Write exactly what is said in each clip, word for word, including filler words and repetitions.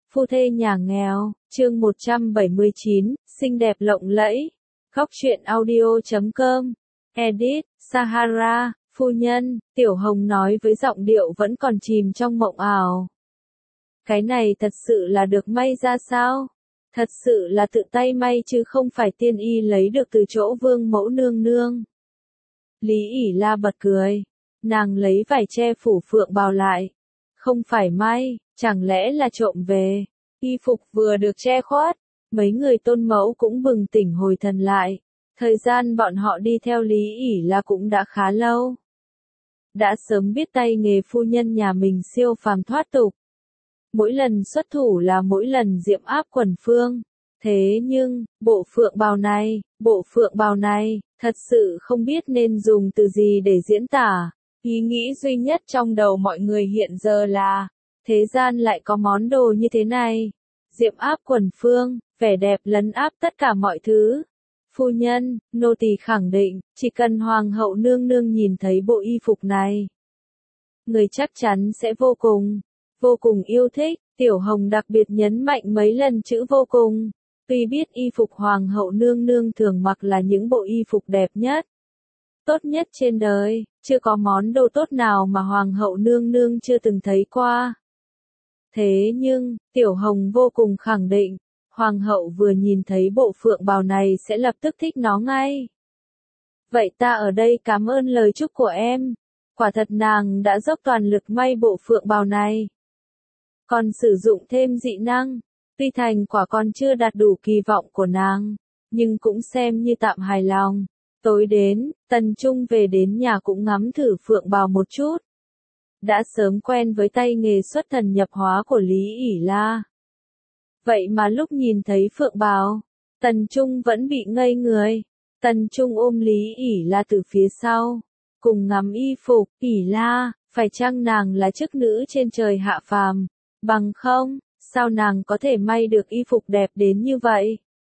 Phu thê nhà nghèo, chương một trăm bảy mươi chín, xinh đẹp lộng lẫy. Góc truyện audio chấm com. Edit, Sahara, phu nhân, Tiểu Hồng nói với giọng điệu vẫn còn chìm trong mộng ảo. Cái này thật sự là được may ra sao? Thật sự là tự tay may chứ không phải tiên y lấy được từ chỗ vương mẫu nương nương. Lý ỉ la bật cười. Nàng lấy vải che phủ phượng bào lại. Không phải may, chẳng lẽ là trộm về. Y phục vừa được che khuất, mấy người tôn mẫu cũng bừng tỉnh hồi thần lại. Thời gian bọn họ đi theo Lý ỉ la cũng đã khá lâu. Đã sớm biết tay nghề phu nhân nhà mình siêu phàm thoát tục. Mỗi lần xuất thủ là mỗi lần diệm áp quần phương. Thế nhưng, bộ phượng bào này, bộ phượng bào này, thật sự không biết nên dùng từ gì để diễn tả. Ý nghĩ duy nhất trong đầu mọi người hiện giờ là, thế gian lại có món đồ như thế này. Diệm áp quần phương, vẻ đẹp lấn áp tất cả mọi thứ. Phu nhân, nô tỳ khẳng định, chỉ cần hoàng hậu nương nương nhìn thấy bộ y phục này, người chắc chắn sẽ vô cùng, vô cùng yêu thích. Tiểu Hồng đặc biệt nhấn mạnh mấy lần chữ vô cùng. Tuy biết y phục hoàng hậu nương nương thường mặc là những bộ y phục đẹp nhất, tốt nhất trên đời, chưa có món đồ tốt nào mà hoàng hậu nương nương chưa từng thấy qua. Thế nhưng, Tiểu Hồng vô cùng khẳng định, hoàng hậu vừa nhìn thấy bộ phượng bào này sẽ lập tức thích nó ngay. Vậy ta ở đây cảm ơn lời chúc của em. Quả thật nàng đã dốc toàn lực may bộ phượng bào này. Còn sử dụng thêm dị năng. Tuy thành quả còn chưa đạt đủ kỳ vọng của nàng, nhưng cũng xem như tạm hài lòng. Tối đến, Tần Trung về đến nhà cũng ngắm thử phượng bào một chút. Đã sớm quen với tay nghề xuất thần nhập hóa của Lý ỉ la. Vậy mà lúc nhìn thấy phượng bào, Tần Trung vẫn bị ngây người. Tần Trung ôm Lý ỉ la từ phía sau, cùng ngắm y phục. ỉ la, phải chăng nàng là chức nữ trên trời hạ phàm, bằng không, sao nàng có thể may được y phục đẹp đến như vậy?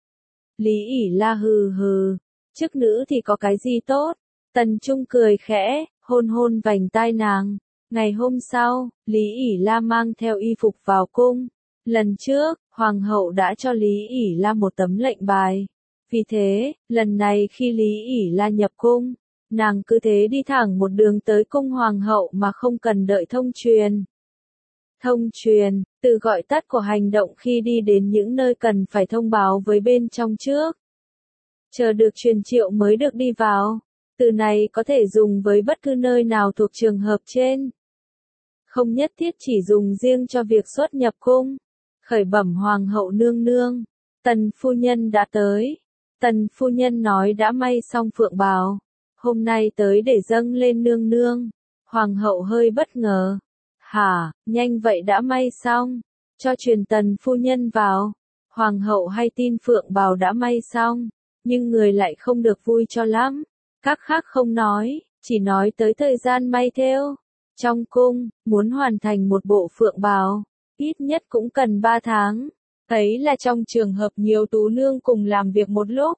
Lý ỉ la hừ hừ, chức nữ thì có cái gì tốt? Tần Trung cười khẽ, hôn hôn vành tai nàng. Ngày hôm sau, Lý ỉ la mang theo y phục vào cung. Lần trước, hoàng hậu đã cho Lý ỉ la một tấm lệnh bài. Vì thế, lần này khi Lý ỉ la nhập cung, nàng cứ thế đi thẳng một đường tới cung hoàng hậu mà không cần đợi thông truyền. Thông truyền, từ gọi tắt của hành động khi đi đến những nơi cần phải thông báo với bên trong trước. Chờ được truyền triệu mới được đi vào. Từ này có thể dùng với bất cứ nơi nào thuộc trường hợp trên. Không nhất thiết chỉ dùng riêng cho việc xuất nhập cung. Khởi bẩm hoàng hậu nương nương. Tần phu nhân đã tới. Tần phu nhân nói đã may xong phượng bào. Hôm nay tới để dâng lên nương nương. Hoàng hậu hơi bất ngờ. Hả, nhanh vậy đã may xong. Cho truyền tần phu nhân vào. Hoàng hậu hay tin phượng bào đã may xong. Nhưng người lại không được vui cho lắm. Các khác không nói, chỉ nói tới thời gian may thêu. Trong cung, muốn hoàn thành một bộ phượng bào, ít nhất cũng cần ba tháng. Ấy là trong trường hợp nhiều tú nương cùng làm việc một lúc.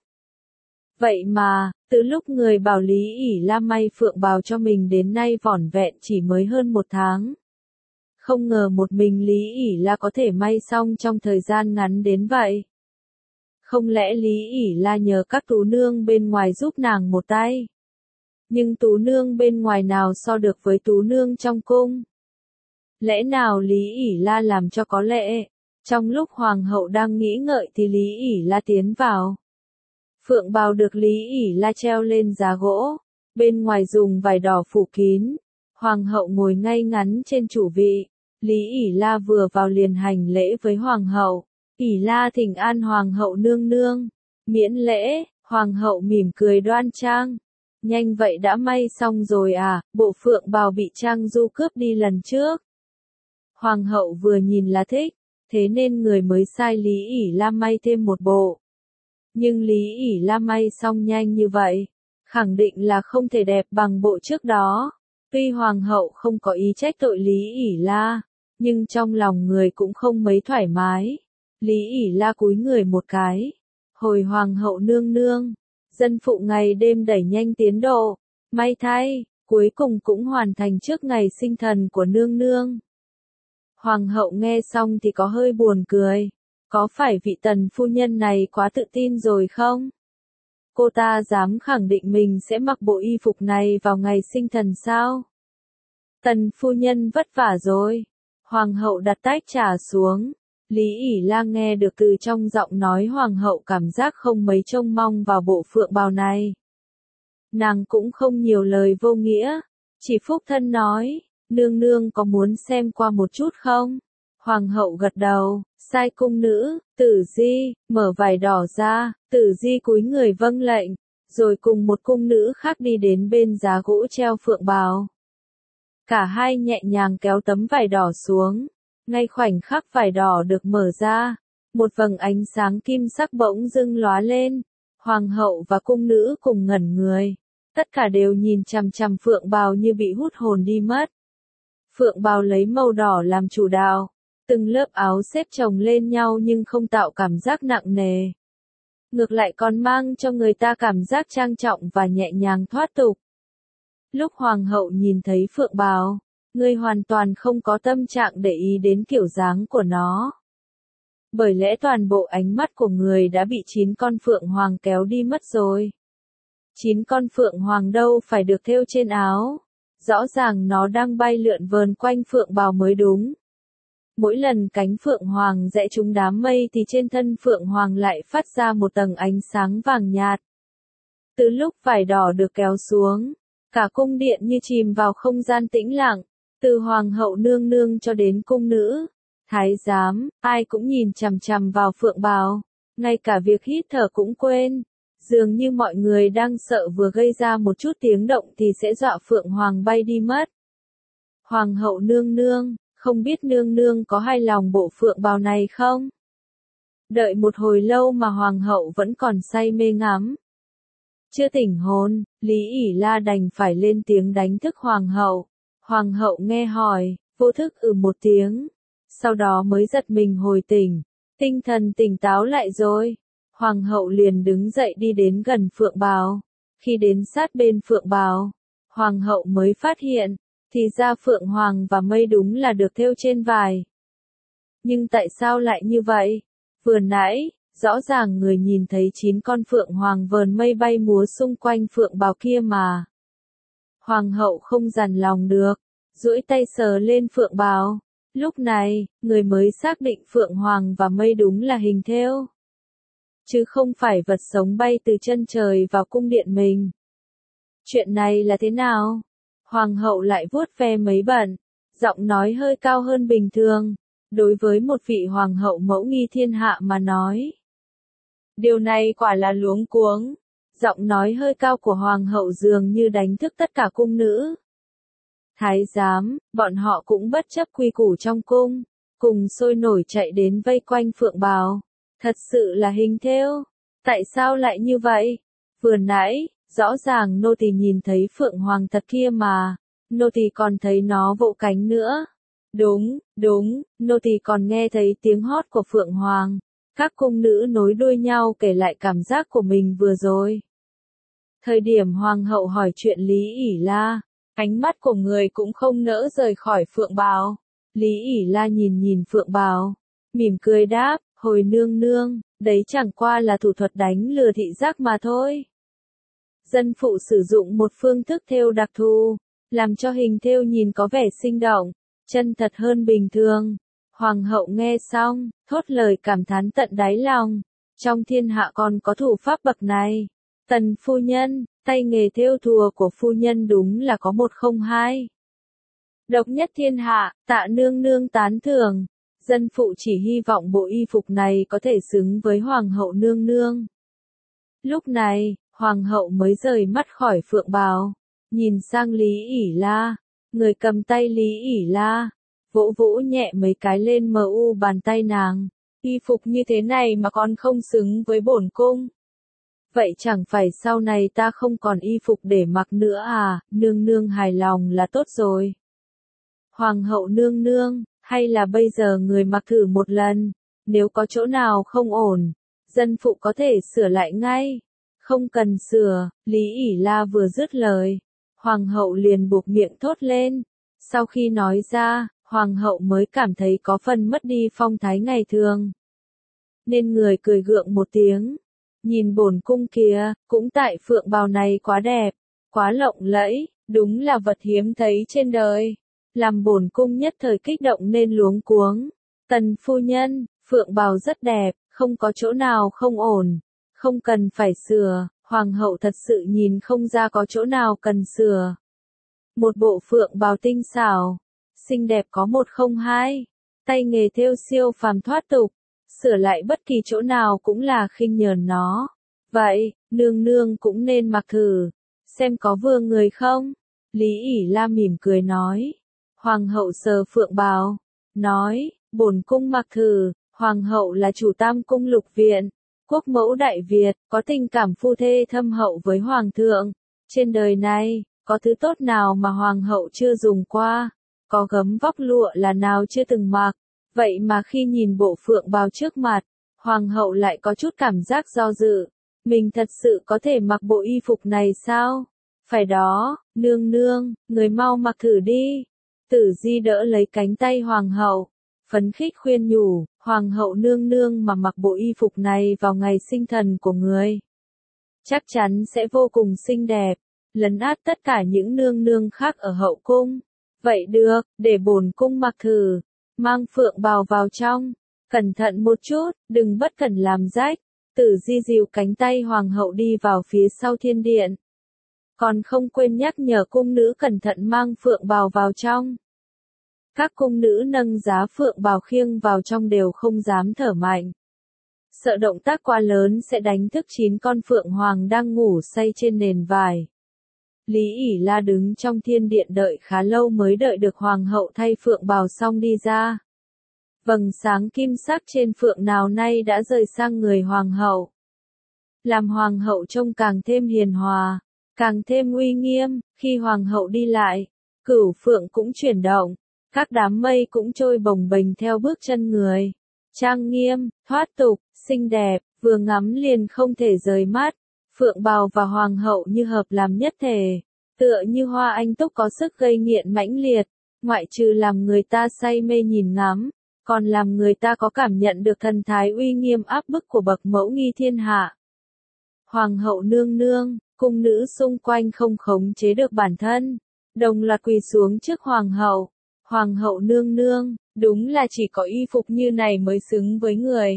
Vậy mà, từ lúc người bảo Lý ỉ la may phượng bào cho mình đến nay vỏn vẹn chỉ mới hơn một tháng. Không ngờ một mình Lý ỉ la có thể may xong trong thời gian ngắn đến vậy. Không lẽ Lý ỉ la nhờ các tú nương bên ngoài giúp nàng một tay? Nhưng tú nương bên ngoài nào so được với tú nương trong cung? Lẽ nào Lý ỉ la làm cho có lệ? Trong lúc hoàng hậu đang nghĩ ngợi thì Lý ỉ la tiến vào. Phượng bào được Lý ỉ la treo lên giá gỗ, bên ngoài dùng vải đỏ phủ kín. Hoàng hậu ngồi ngay ngắn trên chủ vị. Lý ỉ la vừa vào liền hành lễ với hoàng hậu. ỉ la thỉnh an hoàng hậu nương nương. Miễn lễ, hoàng hậu mỉm cười đoan trang. Nhanh vậy đã may xong rồi à, bộ phượng bào bị Trang Du cướp đi lần trước. Hoàng hậu vừa nhìn là thích, thế nên người mới sai Lý ỉ la may thêm một bộ. Nhưng Lý ỉ la may xong nhanh như vậy, khẳng định là không thể đẹp bằng bộ trước đó. Tuy hoàng hậu không có ý trách tội Lý ỉ la, nhưng trong lòng người cũng không mấy thoải mái. Lý ỉ la cúi người một cái. Hồi hoàng hậu nương nương, dân phụ ngày đêm đẩy nhanh tiến độ, may thay, cuối cùng cũng hoàn thành trước ngày sinh thần của nương nương. Hoàng hậu nghe xong thì có hơi buồn cười. Có phải vị tần phu nhân này quá tự tin rồi không? Cô ta dám khẳng định mình sẽ mặc bộ y phục này vào ngày sinh thần sao? Tần phu nhân vất vả rồi. Hoàng hậu đặt tách trà xuống. Lý ỷ La nghe được từ trong giọng nói hoàng hậu cảm giác không mấy trông mong vào bộ phượng bào này. Nàng cũng không nhiều lời vô nghĩa. Chỉ phúc thân nói, nương nương có muốn xem qua một chút không? Hoàng hậu gật đầu, sai cung nữ, Tử Di, mở vải đỏ ra, Tử Di cúi người vâng lệnh, rồi cùng một cung nữ khác đi đến bên giá gỗ treo phượng bào. Cả hai nhẹ nhàng kéo tấm vải đỏ xuống, ngay khoảnh khắc vải đỏ được mở ra, một vầng ánh sáng kim sắc bỗng dưng lóa lên, hoàng hậu và cung nữ cùng ngẩn người, tất cả đều nhìn chằm chằm phượng bào như bị hút hồn đi mất. Phượng bào lấy màu đỏ làm chủ đạo. Từng lớp áo xếp chồng lên nhau nhưng không tạo cảm giác nặng nề. Ngược lại còn mang cho người ta cảm giác trang trọng và nhẹ nhàng thoát tục. Lúc hoàng hậu nhìn thấy phượng bào, người hoàn toàn không có tâm trạng để ý đến kiểu dáng của nó. Bởi lẽ toàn bộ ánh mắt của người đã bị chín con phượng hoàng kéo đi mất rồi. Chín con phượng hoàng đâu phải được thêu trên áo. Rõ ràng nó đang bay lượn vờn quanh phượng bào mới đúng. Mỗi lần cánh phượng hoàng rẽ trúng đám mây thì trên thân phượng hoàng lại phát ra một tầng ánh sáng vàng nhạt. Từ lúc vải đỏ được kéo xuống, cả cung điện như chìm vào không gian tĩnh lặng, từ hoàng hậu nương nương cho đến cung nữ, thái giám, ai cũng nhìn chằm chằm vào phượng bào, ngay cả việc hít thở cũng quên. Dường như mọi người đang sợ vừa gây ra một chút tiếng động thì sẽ dọa phượng hoàng bay đi mất. Hoàng hậu nương nương, không biết nương nương có hài lòng bộ phượng bào này không? Đợi một hồi lâu mà hoàng hậu vẫn còn say mê ngắm. Chưa tỉnh hồn, Lý ỷ La đành phải lên tiếng đánh thức hoàng hậu. Hoàng hậu nghe hỏi, vô thức ừ một tiếng. Sau đó mới giật mình hồi tỉnh. Tinh thần tỉnh táo lại rồi. Hoàng hậu liền đứng dậy đi đến gần phượng bào. Khi đến sát bên phượng bào, hoàng hậu mới phát hiện, thì ra phượng hoàng và mây đúng là được thêu trên vải. Nhưng tại sao lại như vậy? Vừa nãy, rõ ràng người nhìn thấy chín con phượng hoàng vờn mây bay múa xung quanh phượng bào kia mà. Hoàng hậu không dằn lòng được, duỗi tay sờ lên phượng bào. Lúc này, người mới xác định phượng hoàng và mây đúng là hình thêu. Chứ không phải vật sống bay từ chân trời vào cung điện mình. Chuyện này là thế nào? Hoàng hậu lại vuốt ve mấy bận, giọng nói hơi cao hơn bình thường, đối với một vị hoàng hậu mẫu nghi thiên hạ mà nói. Điều này quả là luống cuống, giọng nói hơi cao của hoàng hậu dường như đánh thức tất cả cung nữ. Thái giám, bọn họ cũng bất chấp quy củ trong cung, cùng sôi nổi chạy đến vây quanh phượng bào. Thật sự là hình thêu, tại sao lại như vậy? Vừa nãy, rõ ràng nô tỳ nhìn thấy phượng hoàng thật kia mà, nô tỳ còn thấy nó vỗ cánh nữa. Đúng, đúng, nô tỳ còn nghe thấy tiếng hót của phượng hoàng. Các cung nữ nối đuôi nhau kể lại cảm giác của mình vừa rồi. Thời điểm hoàng hậu hỏi chuyện Lý ỷ La, ánh mắt của người cũng không nỡ rời khỏi phượng bào. Lý ỷ La nhìn nhìn phượng bào, mỉm cười đáp, hồi nương nương, đấy chẳng qua là thủ thuật đánh lừa thị giác mà thôi. Dân phụ sử dụng một phương thức thêu đặc thù, làm cho hình thêu nhìn có vẻ sinh động, chân thật hơn bình thường. Hoàng hậu nghe xong, thốt lời cảm thán tận đáy lòng. Trong thiên hạ còn có thủ pháp bậc này. Tần phu nhân, tay nghề thêu thùa của phu nhân đúng là có một không hai. Độc nhất thiên hạ, tạ nương nương tán thưởng. Dân phụ chỉ hy vọng bộ y phục này có thể xứng với hoàng hậu nương nương. Lúc này, hoàng hậu mới rời mắt khỏi phượng bào, nhìn sang Lý ỷ La, người cầm tay Lý ỷ La, vỗ vỗ nhẹ mấy cái lên mờ u bàn tay nàng. Y phục như thế này mà còn không xứng với bổn cung. Vậy chẳng phải sau này ta không còn y phục để mặc nữa à, nương nương hài lòng là tốt rồi. Hoàng hậu nương nương, hay là bây giờ người mặc thử một lần, nếu có chỗ nào không ổn, dân phụ có thể sửa lại ngay. Không cần sửa, Lý ỷ La vừa dứt lời, hoàng hậu liền buộc miệng thốt lên. Sau khi nói ra, hoàng hậu mới cảm thấy có phần mất đi phong thái ngày thường. Nên người cười gượng một tiếng, nhìn bổn cung kìa, cũng tại phượng bào này quá đẹp, quá lộng lẫy, đúng là vật hiếm thấy trên đời. Làm bổn cung nhất thời kích động nên luống cuống. Tần phu nhân, phượng bào rất đẹp, không có chỗ nào không ổn, không cần phải sửa, hoàng hậu thật sự nhìn không ra có chỗ nào cần sửa. Một bộ phượng bào tinh xảo, xinh đẹp có một không hai, tay nghề thêu siêu phàm thoát tục, sửa lại bất kỳ chỗ nào cũng là khinh nhờn nó. Vậy, nương nương cũng nên mặc thử, xem có vừa người không? Lý ỷ La mỉm cười nói. Hoàng hậu sờ phượng bào, nói, bổn cung mặc thử, hoàng hậu là chủ tam cung lục viện, quốc mẫu đại Việt, có tình cảm phu thê thâm hậu với hoàng thượng. Trên đời này, có thứ tốt nào mà hoàng hậu chưa dùng qua, có gấm vóc lụa là nào chưa từng mặc. Vậy mà khi nhìn bộ phượng bào trước mặt, hoàng hậu lại có chút cảm giác do dự. Mình thật sự có thể mặc bộ y phục này sao? Phải đó, nương nương, người mau mặc thử đi. Tử Di đỡ lấy cánh tay hoàng hậu, phấn khích khuyên nhủ, hoàng hậu nương nương mà mặc bộ y phục này vào ngày sinh thần của người, chắc chắn sẽ vô cùng xinh đẹp, lấn át tất cả những nương nương khác ở hậu cung. Vậy được, để bổn cung mặc thử, mang phượng bào vào trong, cẩn thận một chút, đừng bất cẩn làm rách. Tử Di dìu cánh tay hoàng hậu đi vào phía sau thiên điện. Còn không quên nhắc nhở cung nữ cẩn thận mang phượng bào vào trong. Các cung nữ nâng giá phượng bào khiêng vào trong đều không dám thở mạnh. Sợ động tác quá lớn sẽ đánh thức chín con phượng hoàng đang ngủ say trên nền vải. Lý ỷ La đứng trong thiên điện đợi khá lâu mới đợi được hoàng hậu thay phượng bào xong đi ra. Vầng sáng kim sắc trên phượng nào nay đã rời sang người hoàng hậu. Làm hoàng hậu trông càng thêm hiền hòa, càng thêm uy nghiêm. Khi hoàng hậu đi lại, cửu phượng cũng chuyển động, các đám mây cũng trôi bồng bềnh theo bước chân người. Trang nghiêm, thoát tục, xinh đẹp, vừa ngắm liền không thể rời mắt. Phượng bào và hoàng hậu như hợp làm nhất thể, tựa như hoa anh túc có sức gây nghiện mãnh liệt, ngoại trừ làm người ta say mê nhìn ngắm, còn làm người ta có cảm nhận được thần thái uy nghiêm áp bức của bậc mẫu nghi thiên hạ. Hoàng hậu nương nương, cung nữ xung quanh không khống chế được bản thân, đồng loạt quỳ xuống trước hoàng hậu. Hoàng hậu nương nương, đúng là chỉ có y phục như này mới xứng với người.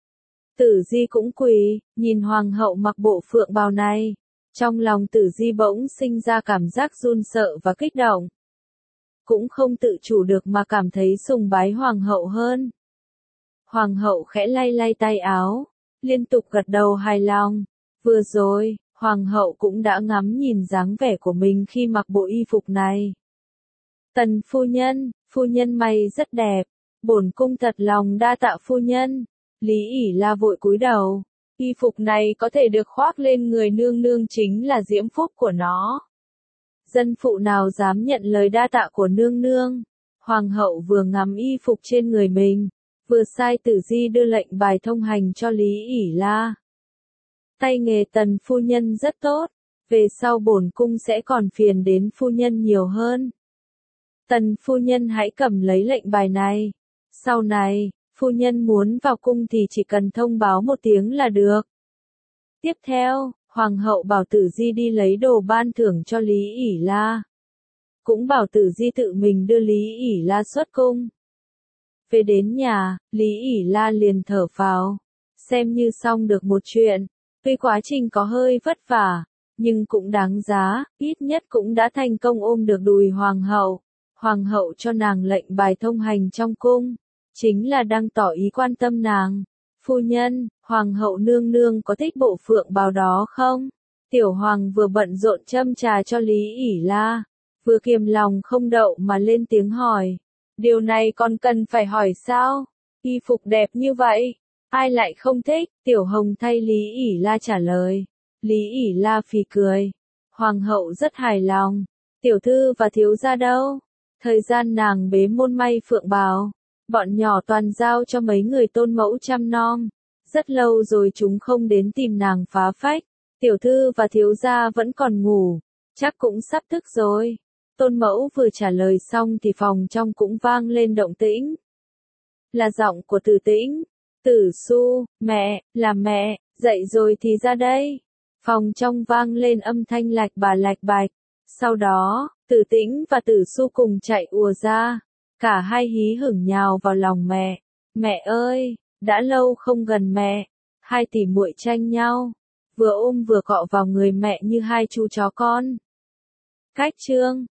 Tử Di cũng quỳ, nhìn hoàng hậu mặc bộ phượng bào này. Trong lòng Tử Di bỗng sinh ra cảm giác run sợ và kích động. Cũng không tự chủ được mà cảm thấy sùng bái hoàng hậu hơn. Hoàng hậu khẽ lay lay tay áo, liên tục gật đầu hài lòng. Vừa rồi, hoàng hậu cũng đã ngắm nhìn dáng vẻ của mình khi mặc bộ y phục này. Tần phu nhân, phu nhân mày rất đẹp, bổn cung thật lòng đa tạ phu nhân. Lý ỷ La vội cúi đầu, y phục này có thể được khoác lên người nương nương chính là diễm phúc của nó. Dân phụ nào dám nhận lời đa tạ của nương nương. Hoàng hậu vừa ngắm y phục trên người mình, vừa sai Tử Di đưa lệnh bài thông hành cho Lý ỷ La. Tay nghề Tần phu nhân rất tốt, về sau bổn cung sẽ còn phiền đến phu nhân nhiều hơn. Tần phu nhân hãy cầm lấy lệnh bài này. Sau này, phu nhân muốn vào cung thì chỉ cần thông báo một tiếng là được. Tiếp theo, hoàng hậu bảo Tử Di đi lấy đồ ban thưởng cho Lý ỷ La. Cũng bảo Tử Di tự mình đưa Lý ỷ La xuất cung. Về đến nhà, Lý ỷ La liền thở phào, xem như xong được một chuyện. Tuy quá trình có hơi vất vả, nhưng cũng đáng giá, ít nhất cũng đã thành công ôm được đùi hoàng hậu. Hoàng hậu cho nàng lệnh bài thông hành trong cung, chính là đang tỏ ý quan tâm nàng. Phu nhân, hoàng hậu nương nương có thích bộ phượng bào đó không? Tiểu hoàng vừa bận rộn châm trà cho Lý ỷ La, vừa kiềm lòng không đậu mà lên tiếng hỏi. Điều này còn cần phải hỏi sao? Y phục đẹp như vậy, ai lại không thích? Tiểu hồng thay Lý ỷ La trả lời. Lý ỷ La phì cười. Hoàng hậu rất hài lòng. Tiểu thư và thiếu gia đâu? Thời gian nàng bế môn may phượng bào, bọn nhỏ toàn giao cho mấy người tôn mẫu chăm nom. Rất lâu rồi chúng không đến tìm nàng phá phách. Tiểu thư và thiếu gia vẫn còn ngủ, chắc cũng sắp thức rồi. Tôn mẫu vừa trả lời xong thì phòng trong cũng vang lên động tĩnh. Là giọng của Tử Tĩnh. Tử Xu, mẹ, là mẹ, dậy rồi thì ra đây. Phòng trong vang lên âm thanh lạch bà lạch bạch. Sau đó, Tử Tĩnh và Tử Xu cùng chạy ùa ra. Cả hai hí hửng nhào vào lòng mẹ. Mẹ ơi, đã lâu không gần mẹ. Hai tỷ muội tranh nhau. Vừa ôm vừa cọ vào người mẹ như hai chú chó con. Cách chương